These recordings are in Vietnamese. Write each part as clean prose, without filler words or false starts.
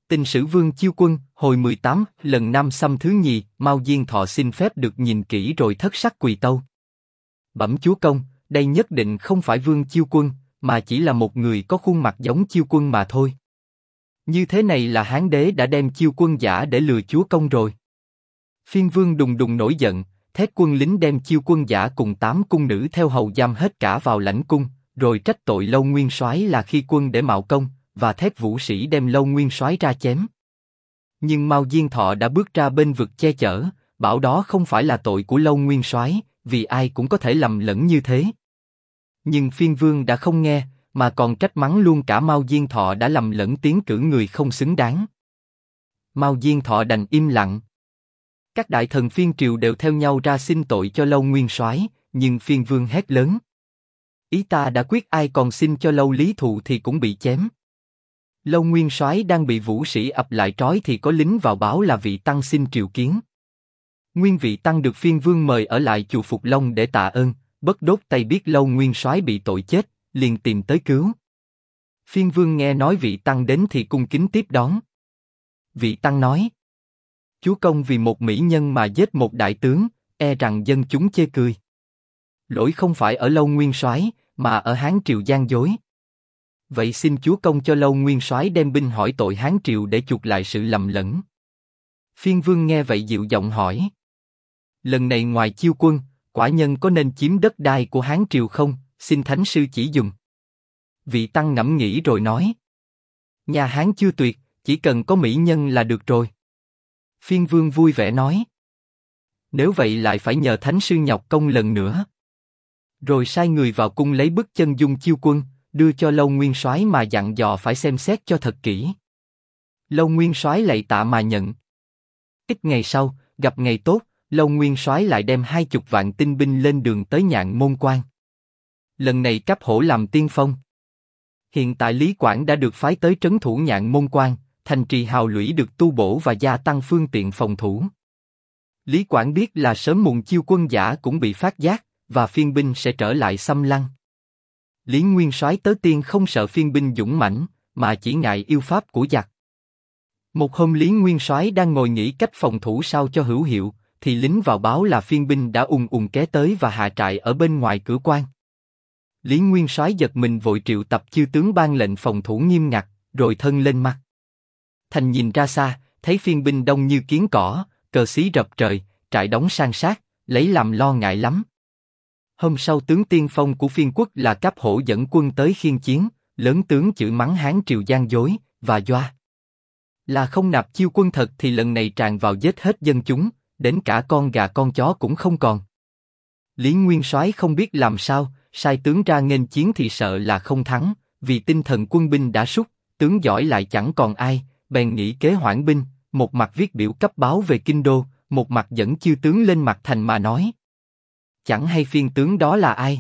Tình sử Vương Chiêu Quân, hồi 18, lần Nam Xâm thứ nhì, Mao Diên Thọ xin phép được nhìn kỹ rồi thất sắc quỳ tâu. Bẩm chúa công, đây nhất định không phải Vương Chiêu Quân, mà chỉ là một người có khuôn mặt giống Chiêu Quân mà thôi. Như thế này là Hán đế đã đem Chiêu Quân giả để lừa chúa công rồi. Phiên Vương đùng đùng nổi giận, thét quân lính đem Chiêu Quân giả cùng 8 cung nữ theo hầu giam hết cả vào lãnh cung, rồi trách tội Lâu Nguyên Soái là khi quân để mạo công, và thét vũ sĩ đem Lâu Nguyên Soái ra chém. Nhưng Mao Diên Thọ đã bước ra bên vực che chở, bảo đó không phải là tội của Lâu Nguyên Soái, vì ai cũng có thể lầm lẫn như thế. Nhưng Phiên Vương đã không nghe, mà còn trách mắng luôn cả Mao Diên Thọ đã lầm lẫn tiến cử người không xứng đáng. Mao Diên Thọ đành im lặng. Các đại thần Phiên triều đều theo nhau ra xin tội cho Lâu Nguyên Soái, nhưng Phiên Vương hét lớn: ý ta đã quyết, ai còn xin cho Lâu Lý Thụ thì cũng bị chém. Lâu Nguyên Soái đang bị vũ sĩ ập lại trói thì có lính vào báo là vị tăng xin triều kiến. Nguyên vị tăng được Phiên Vương mời ở lại chùa Phục Long để tạ ơn, bất đốt tay biết Lâu Nguyên Soái bị tội chết, liền tìm tới cứu. Phiên Vương nghe nói vị tăng đến thì cung kính tiếp đón. Vị tăng nói: chúa công vì một mỹ nhân mà giết một đại tướng, e rằng dân chúng chê cười. Lỗi không phải ở Lâu Nguyên Soái, mà ở Hán triều gian dối. Vậy xin chúa công cho Lâu Nguyên Soái đem binh hỏi tội Hán triều để chuộc lại sự lầm lẫn. Phiên Vương nghe vậy dịu giọng hỏi: lần này ngoài Chiêu Quân, quả nhân có nên chiếm đất đai của Hán triều không? Xin thánh sư chỉ dùng. Vị tăng ngẫm nghĩ rồi nói: nhà Hán chưa tuyệt, chỉ cần có mỹ nhân là được rồi. Phiên Vương vui vẻ nói: nếu vậy lại phải nhờ thánh sư nhọc công lần nữa. Rồi sai người vào cung lấy bức chân dung Chiêu Quân, đưa cho Lâu Nguyên Soái mà dặn dò phải xem xét cho thật kỹ. Lâu Nguyên Soái lạy tạ mà nhận. Ít ngày sau, gặp ngày tốt, Lâu Nguyên Soái lại đem 20 vạn tinh binh lên đường tới Nhạn Môn Quan. Lần này Cáp Hổ làm tiên phong. Hiện tại Lý Quảng đã được phái tới trấn thủ Nhạn Môn Quan, thành trì hào lũy được tu bổ và gia tăng phương tiện phòng thủ. Lý Quảng biết là sớm muộn Chiêu Quân giả cũng bị phát giác, và phiên binh sẽ trở lại xâm lăng. Lý Nguyên Soái tới tiên không sợ phiên binh dũng mãnh, mà chỉ ngại yêu pháp của giặc. Một hôm Lý Nguyên Soái đang ngồi nghĩ cách phòng thủ sao cho hữu hiệu, thì lính vào báo là phiên binh đã ùn ùn kéo tới và hạ trại ở bên ngoài cửa quan. Lý Nguyên Soái giật mình vội triệu tập chư tướng ban lệnh phòng thủ nghiêm ngặt, rồi thân lên mặt. Thành nhìn ra xa, thấy phiên binh đông như kiến cỏ, cờ xí rập trời, trại đóng san sát, lấy làm lo ngại lắm. Hôm sau tướng tiên phong của phiên quốc là Cáp Hổ dẫn quân tới khiên chiến, lớn tướng chửi mắng Hán triều gian dối, và doa là không nạp Chiêu Quân thật thì lần này tràn vào giết hết dân chúng, đến cả con gà con chó cũng không còn. Lý Nguyên Soái không biết làm sao, sai tướng ra nghênh chiến thì sợ là không thắng, vì tinh thần quân binh đã sút, tướng giỏi lại chẳng còn ai, bèn nghĩ kế hoãn binh, một mặt viết biểu cấp báo về kinh đô, một mặt dẫn chư tướng lên mặt thành mà nói: chẳng hay phiên tướng đó là ai?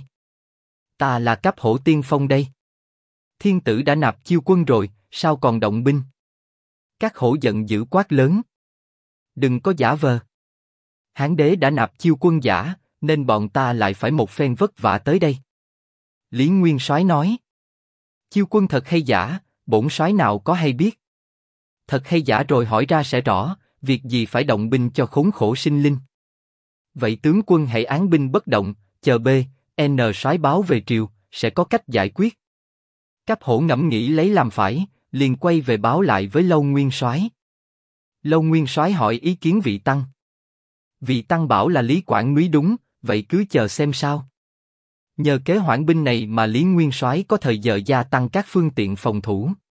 Ta là Cáp Hổ tiên phong đây. Thiên tử đã nạp Chiêu Quân rồi, sao còn động binh? Các hổ giận dữ quát lớn: đừng có giả vờ. Hán đế đã nạp Chiêu Quân giả, nên bọn ta lại phải một phen vất vả tới đây. Lý Nguyên Soái nói: Chiêu Quân thật hay giả, bổn soái nào có hay biết. Thật hay giả rồi hỏi ra sẽ rõ, việc gì phải động binh cho khốn khổ sinh linh. Vậy tướng quân hãy án binh bất động, chờ B.N. soái báo về triều, sẽ có cách giải quyết. Cáp Hổ ngẫm nghĩ lấy làm phải, liền quay về báo lại với Lâu Nguyên Soái. Lâu Nguyên Soái hỏi ý kiến vị tăng. Vị tăng bảo là Lý Quảng núi đúng, vậy cứ chờ xem sao. Nhờ kế hoãn binh này mà Lý Nguyên Soái có thời giờ gia tăng các phương tiện phòng thủ.